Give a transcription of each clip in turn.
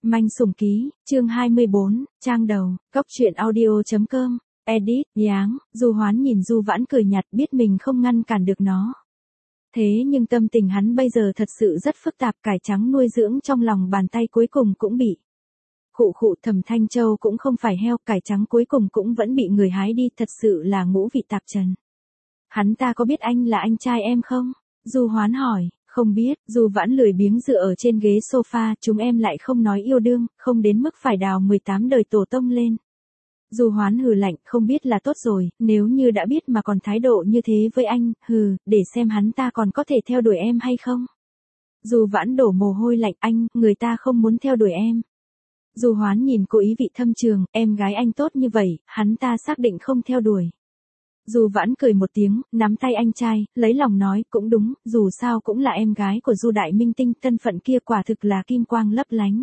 Manh sủng ký, chương 24, trang đầu, cóc truyện audio.com, edit, Giáng, Du Hoán nhìn Du Vãn cười nhạt biết mình không ngăn cản được nó. Thế nhưng tâm tình hắn bây giờ thật sự rất phức tạp, cải trắng nuôi dưỡng trong lòng bàn tay cuối cùng cũng bị. Khụ Thẩm Thanh Châu cũng không phải heo, cải trắng cuối cùng cũng vẫn bị người hái đi, thật sự là ngũ vị tạp trần. Hắn ta có biết anh là anh trai em không? Du Hoán hỏi. Không biết, Du Vãn lười biếng dựa ở trên ghế sofa, chúng em lại không nói yêu đương, không đến mức phải đào 18 đời tổ tông lên. Du Hoán hừ lạnh, không biết là tốt rồi, nếu như đã biết mà còn thái độ như thế với anh, để xem hắn ta còn có thể theo đuổi em hay không. Du Vãn đổ mồ hôi lạnh, anh, người ta không muốn theo đuổi em. Du Hoán nhìn cô ý vị thâm trường, em gái anh tốt như vậy, hắn ta xác định không theo đuổi. Du Vãn cười một tiếng, nắm tay anh trai, lấy lòng nói, cũng đúng, dù sao cũng là em gái của Du đại minh tinh, thân phận kia quả thực là kim quang lấp lánh.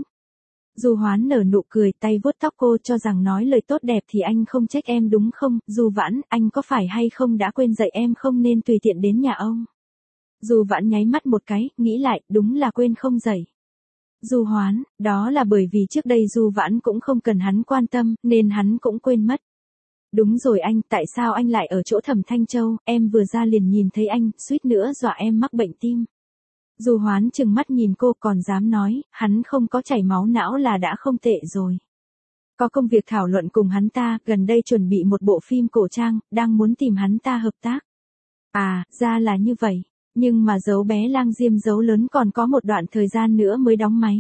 Du Hoán nở nụ cười, tay vuốt tóc cô, cho rằng nói lời tốt đẹp thì anh không trách em đúng không? Du Vãn, anh có phải hay không đã quên dạy em không nên tùy tiện đến nhà ông? Du Vãn nháy mắt một cái, nghĩ lại, đúng là quên không dạy. Du Hoán, đó là bởi vì trước đây Du Vãn cũng không cần hắn quan tâm, nên hắn cũng quên mất. Đúng rồi anh, tại sao anh lại ở chỗ Thẩm Thanh Châu, em vừa ra liền nhìn thấy anh, suýt nữa dọa em mắc bệnh tim. Du Hoán trừng mắt nhìn cô còn dám nói, hắn không có chảy máu não là đã không tệ rồi. Có công việc thảo luận cùng hắn ta, gần đây chuẩn bị một bộ phim cổ trang, đang muốn tìm hắn ta hợp tác. À, ra là như vậy, nhưng mà Dấu Bé Lang Diêm Dấu Lớn còn có một đoạn thời gian nữa mới đóng máy.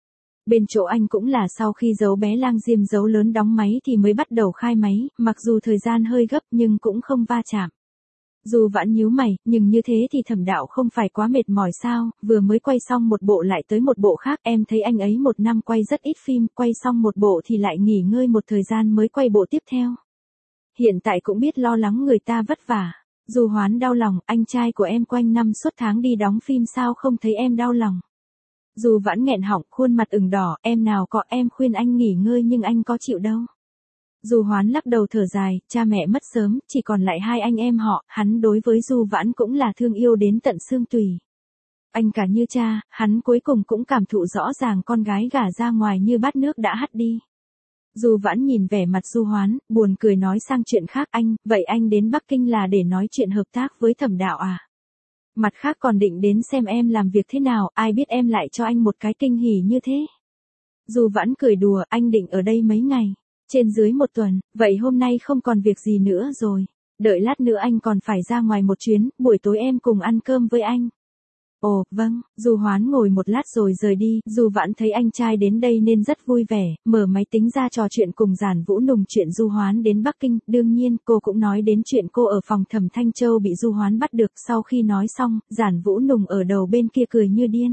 Bên chỗ anh cũng là sau khi Dấu Bé Lang Diêm Dấu Lớn đóng máy thì mới bắt đầu khai máy, mặc dù thời gian hơi gấp nhưng cũng không va chạm. Du Vãn nhíu mày, nhưng như thế thì Thẩm đạo không phải quá mệt mỏi sao, vừa mới quay xong một bộ lại tới một bộ khác, em thấy anh ấy một năm quay rất ít phim, quay xong một bộ thì lại nghỉ ngơi một thời gian mới quay bộ tiếp theo. Hiện tại cũng biết lo lắng người ta vất vả. Du Hoán đau lòng, anh trai của em quanh năm suốt tháng đi đóng phim sao không thấy em đau lòng. Du Vãn nghẹn họng, khuôn mặt ửng đỏ, em nào có, em khuyên anh nghỉ ngơi nhưng anh có chịu đâu. Du Hoán lắc đầu thở dài, cha mẹ mất sớm, chỉ còn lại hai anh em họ, hắn đối với Du Vãn cũng là thương yêu đến tận xương tủy. Anh cả như cha, hắn cuối cùng cũng cảm thụ rõ ràng con gái gả ra ngoài như bát nước đã hắt đi. Du Vãn nhìn vẻ mặt Du Hoán, buồn cười nói sang chuyện khác, anh, vậy anh đến Bắc Kinh là để nói chuyện hợp tác với Thẩm đạo à? Mặt khác còn định đến xem em làm việc thế nào, ai biết em lại cho anh một cái kinh hỉ như thế. Du Vãn cười đùa, anh định ở đây mấy ngày, trên dưới một tuần, vậy hôm nay không còn việc gì nữa rồi. Đợi lát nữa anh còn phải ra ngoài một chuyến, buổi tối em cùng ăn cơm với anh. Ồ, vâng, Du Hoán ngồi một lát rồi rời đi, Du Vãn thấy anh trai đến đây nên rất vui vẻ, mở máy tính ra trò chuyện cùng Giản Vũ Nùng chuyện Du Hoán đến Bắc Kinh, đương nhiên cô cũng nói đến chuyện cô ở phòng Thẩm Thanh Châu bị Du Hoán bắt được, sau khi nói xong, Giản Vũ Nùng ở đầu bên kia cười như điên.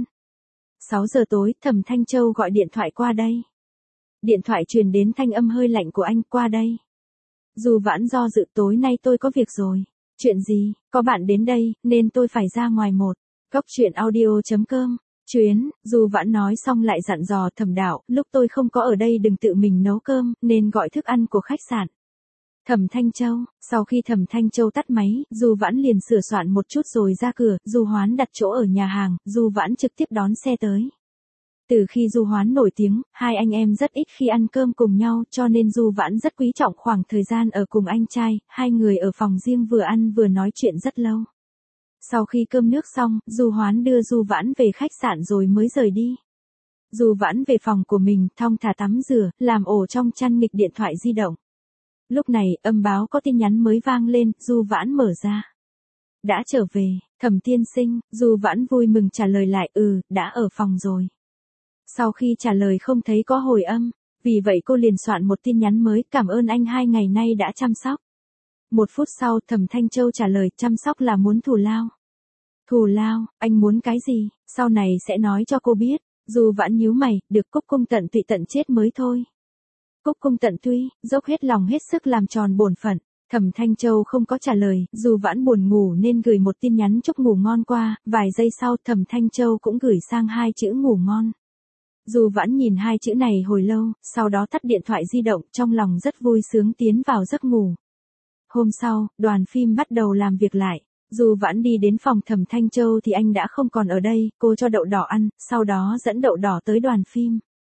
6 giờ tối, Thẩm Thanh Châu gọi điện thoại qua đây. Điện thoại truyền đến thanh âm hơi lạnh của anh, qua đây. Du Vãn do dự, tối nay tôi có việc rồi. Chuyện gì, có bạn đến đây, nên tôi phải ra ngoài một. Cóc truyện audio.com, chuyến, Du Vãn nói xong lại dặn dò Thẩm đạo, lúc tôi không có ở đây đừng tự mình nấu cơm, nên gọi thức ăn của khách sạn. Thẩm Thanh Châu, sau khi Thẩm Thanh Châu tắt máy, Du Vãn liền sửa soạn một chút rồi ra cửa, Du Hoán đặt chỗ ở nhà hàng, Du Vãn trực tiếp đón xe tới. Từ khi Du Hoán nổi tiếng, hai anh em rất ít khi ăn cơm cùng nhau, cho nên Du Vãn rất quý trọng khoảng thời gian ở cùng anh trai, hai người ở phòng riêng vừa ăn vừa nói chuyện rất lâu. Sau khi cơm nước xong, Du Hoán đưa Du Vãn về khách sạn rồi mới rời đi. Du Vãn về phòng của mình, thong thả tắm rửa, làm ổ trong chăn nghịch điện thoại di động. Lúc này, âm báo có tin nhắn mới vang lên, Du Vãn mở ra. Đã trở về, Thẩm tiên sinh, Du Vãn vui mừng trả lời lại, đã ở phòng rồi. Sau khi trả lời không thấy có hồi âm, vì vậy cô liền soạn một tin nhắn mới, cảm ơn anh 2 ngày nay đã chăm sóc. 1 phút sau, Thẩm Thanh Châu trả lời, chăm sóc là muốn thù lao. Thù lao, anh muốn cái gì, sau này sẽ nói cho cô biết. Du Vãn nhíu mày, được Cúc Cung tận tụy tận chết mới thôi. Cúc Cung tận tụy, dốc hết lòng hết sức làm tròn bổn phận. Thẩm Thanh Châu không có trả lời, Du Vãn buồn ngủ nên gửi một tin nhắn chúc ngủ ngon qua, vài giây sau Thẩm Thanh Châu cũng gửi sang 2 chữ ngủ ngon. Du Vãn nhìn 2 chữ này hồi lâu, sau đó tắt điện thoại di động, trong lòng rất vui sướng tiến vào giấc ngủ. Hôm sau, đoàn phim bắt đầu làm việc lại. Du Vãn đi đến phòng Thẩm Thanh Châu thì anh đã không còn ở đây, cô cho đậu đỏ ăn, sau đó dẫn đậu đỏ tới đoàn phim.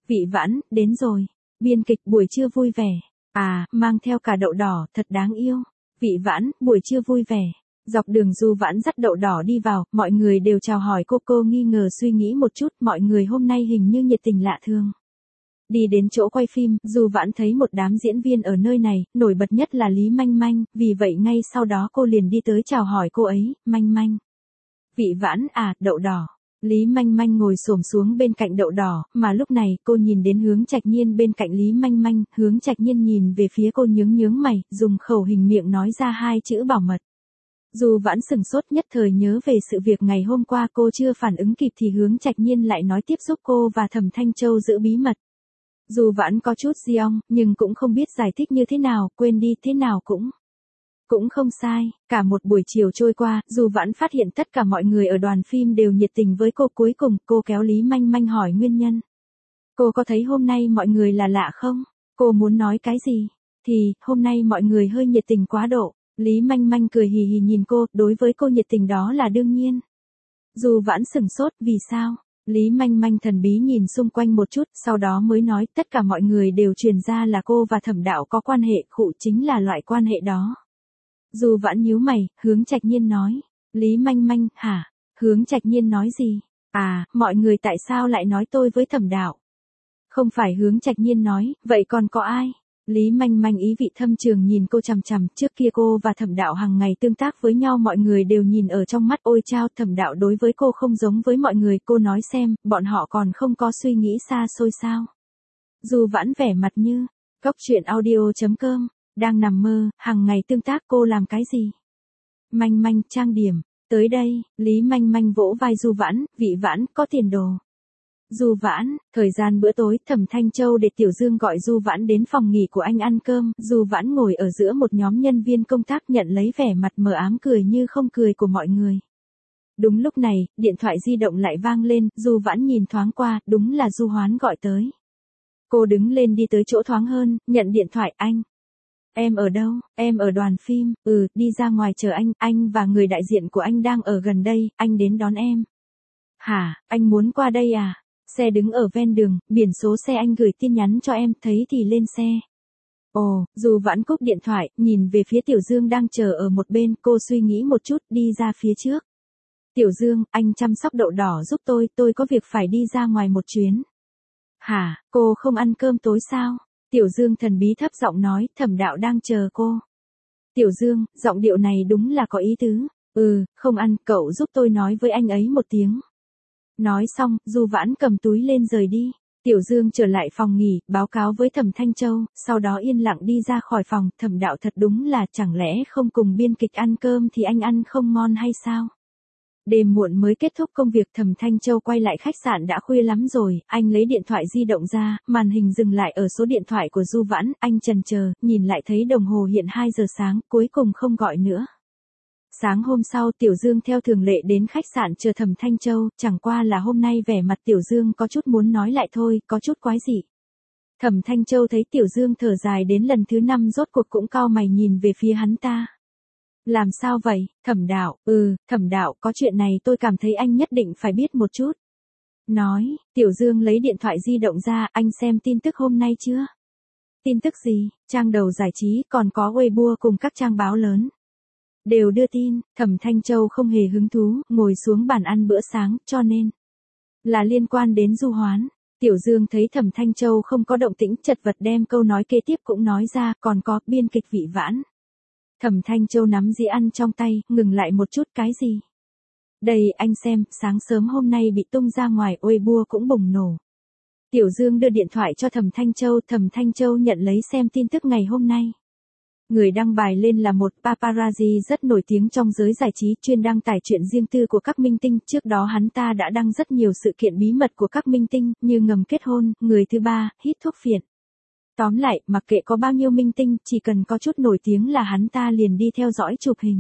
Vị Vãn, đến rồi. Biên kịch buổi trưa vui vẻ. À, mang theo cả đậu đỏ, thật đáng yêu. Vị Vãn, buổi trưa vui vẻ. Dọc đường Du Vãn dắt đậu đỏ đi vào, mọi người đều chào hỏi cô nghi ngờ suy nghĩ một chút, mọi người hôm nay hình như nhiệt tình lạ thường. Đi đến chỗ quay phim, Du Vãn thấy một đám diễn viên ở nơi này, nổi bật nhất là Lý Manh Manh, vì vậy ngay sau đó cô liền đi tới chào hỏi cô ấy, Manh Manh. Vị Vãn à, đậu đỏ. Lý Manh Manh ngồi xổm xuống bên cạnh đậu đỏ, mà lúc này cô nhìn đến Hướng Trạch Nhiên bên cạnh Lý Manh Manh, Hướng Trạch Nhiên nhìn về phía cô nhướng mày, dùng khẩu hình miệng nói ra hai chữ bảo mật. Du Vãn sừng sốt nhất thời nhớ về sự việc ngày hôm qua cô chưa phản ứng kịp thì Hướng Trạch Nhiên lại nói tiếp giúp cô và Thẩm Thanh Châu giữ bí mật. Du Vãn có chút giong, nhưng cũng không biết giải thích như thế nào, quên đi thế nào cũng không sai. Cả một buổi chiều trôi qua, Du Vãn phát hiện tất cả mọi người ở đoàn phim đều nhiệt tình với cô. Cuối cùng, cô kéo Lý Manh Manh hỏi nguyên nhân. Cô có thấy hôm nay mọi người là lạ không? Cô muốn nói cái gì? Thì, hôm nay mọi người hơi nhiệt tình quá độ. Lý Manh Manh cười hì hì nhìn cô, đối với cô nhiệt tình đó là đương nhiên. Du Vãn sửng sốt, vì sao? Lý Manh Manh thần bí nhìn xung quanh một chút, sau đó mới nói tất cả mọi người đều truyền ra là cô và Thẩm Đạo có quan hệ, khụ chính là loại quan hệ đó. Du Vãn nhíu mày, Hướng Trạch Nhiên nói. Lý Manh Manh, hả? Hướng Trạch Nhiên nói gì? À, mọi người tại sao lại nói tôi với Thẩm Đạo? Không phải Hướng Trạch Nhiên nói, vậy còn có ai? Lý Manh Manh ý vị thâm trường nhìn cô chằm chằm, trước kia cô và Thẩm Đạo hàng ngày tương tác với nhau mọi người đều nhìn ở trong mắt, ôi chao, Thẩm Đạo đối với cô không giống với mọi người, cô nói xem, bọn họ còn không có suy nghĩ xa xôi sao? Du Vãn vẻ mặt như, Cóc Truyện Audio.com, đang nằm mơ, hàng ngày tương tác cô làm cái gì? Manh Manh, trang điểm, tới đây, Lý Manh Manh vỗ vai Du Vãn, Vị Vãn, có tiền đồ. Du Vãn, thời gian bữa tối, Thẩm Thanh Châu để Tiểu Dương gọi Du Vãn đến phòng nghỉ của anh ăn cơm, Du Vãn ngồi ở giữa một nhóm nhân viên công tác nhận lấy vẻ mặt mờ ám cười như không cười của mọi người. Đúng lúc này, điện thoại di động lại vang lên, Du Vãn nhìn thoáng qua, đúng là Du Hoán gọi tới. Cô đứng lên đi tới chỗ thoáng hơn, nhận điện thoại, anh. Em ở đâu? Em ở đoàn phim, đi ra ngoài chờ anh và người đại diện của anh đang ở gần đây, anh đến đón em. Hả, anh muốn qua đây à? Xe đứng ở ven đường, biển số xe anh gửi tin nhắn cho em, thấy thì lên xe. Ồ, Du Vãn cúp điện thoại, nhìn về phía Tiểu Dương đang chờ ở một bên, cô suy nghĩ một chút, đi ra phía trước. Tiểu Dương, anh chăm sóc đậu đỏ giúp tôi có việc phải đi ra ngoài một chuyến. Hả, cô không ăn cơm tối sao? Tiểu Dương thần bí thấp giọng nói, Thẩm Đạo đang chờ cô. Tiểu Dương, giọng điệu này đúng là có ý tứ. Không ăn, cậu giúp tôi nói với anh ấy một tiếng. Nói xong, Du Vãn cầm túi lên rời đi. Tiểu Dương trở lại phòng nghỉ, báo cáo với Thẩm Thanh Châu, sau đó yên lặng đi ra khỏi phòng. Thẩm Đạo thật đúng là chẳng lẽ không cùng biên kịch ăn cơm thì anh ăn không ngon hay sao? Đêm muộn mới kết thúc công việc, Thẩm Thanh Châu quay lại khách sạn đã khuya lắm rồi, anh lấy điện thoại di động ra, màn hình dừng lại ở số điện thoại của Du Vãn, anh chần chờ, nhìn lại thấy đồng hồ hiện 2 giờ sáng, cuối cùng không gọi nữa. Sáng hôm sau Tiểu Dương theo thường lệ đến khách sạn chờ Thẩm Thanh Châu, chẳng qua là hôm nay vẻ mặt Tiểu Dương có chút muốn nói lại thôi, có chút quái dị. Thẩm Thanh Châu thấy Tiểu Dương thở dài đến lần thứ 5 rốt cuộc cũng cau mày nhìn về phía hắn ta. Làm sao vậy, Thẩm Đạo? Thẩm Đạo, có chuyện này tôi cảm thấy anh nhất định phải biết một chút. Nói, Tiểu Dương lấy điện thoại di động ra, anh xem tin tức hôm nay chưa? Tin tức gì? Trang đầu giải trí, còn có Weibo cùng các trang báo lớn. Đều đưa tin, Thẩm Thanh Châu không hề hứng thú, ngồi xuống bàn ăn bữa sáng, cho nên là liên quan đến Du Hoán. Tiểu Dương thấy Thẩm Thanh Châu không có động tĩnh, chật vật đem câu nói kế tiếp cũng nói ra, còn có biên kịch Vị Vãn. Thẩm Thanh Châu nắm dĩa ăn trong tay, ngừng lại một chút, cái gì? Đây, anh xem, sáng sớm hôm nay bị tung ra ngoài, Weibo cũng bùng nổ. Tiểu Dương đưa điện thoại cho Thẩm Thanh Châu nhận lấy xem tin tức ngày hôm nay. Người đăng bài lên là một paparazzi rất nổi tiếng trong giới giải trí, chuyên đăng tải chuyện riêng tư của các minh tinh, trước đó hắn ta đã đăng rất nhiều sự kiện bí mật của các minh tinh, như ngầm kết hôn, người thứ ba, hít thuốc phiện. Tóm lại, mặc kệ có bao nhiêu minh tinh, chỉ cần có chút nổi tiếng là hắn ta liền đi theo dõi chụp hình.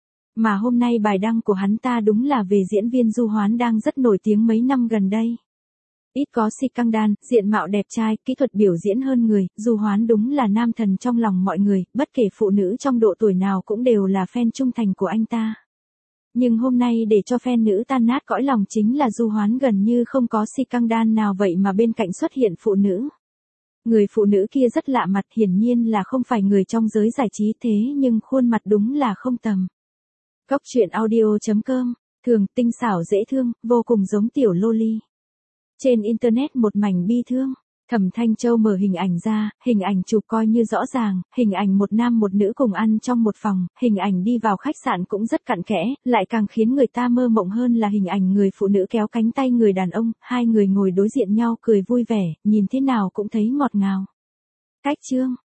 Mà hôm nay bài đăng của hắn ta đúng là về diễn viên Du Hoán đang rất nổi tiếng mấy năm gần đây. Ít có scandal, diện mạo đẹp trai, kỹ thuật biểu diễn hơn người, Du Hoán đúng là nam thần trong lòng mọi người, bất kể phụ nữ trong độ tuổi nào cũng đều là fan trung thành của anh ta. Nhưng hôm nay để cho fan nữ tan nát cõi lòng chính là Du Hoán gần như không có scandal nào vậy mà bên cạnh xuất hiện phụ nữ. Người phụ nữ kia rất lạ mặt, hiển nhiên là không phải người trong giới giải trí, thế nhưng khuôn mặt đúng là không tầm. Cóc truyện audio.com, thường tinh xảo dễ thương, vô cùng giống tiểu loli. Trên internet một mảnh bi thương. Thẩm Thanh Châu mở hình ảnh ra, hình ảnh chụp coi như rõ ràng, hình ảnh một nam một nữ cùng ăn trong một phòng, hình ảnh đi vào khách sạn cũng rất cặn kẽ, lại càng khiến người ta mơ mộng hơn là hình ảnh người phụ nữ kéo cánh tay người đàn ông, hai người ngồi đối diện nhau cười vui vẻ, nhìn thế nào cũng thấy ngọt ngào. Cách chương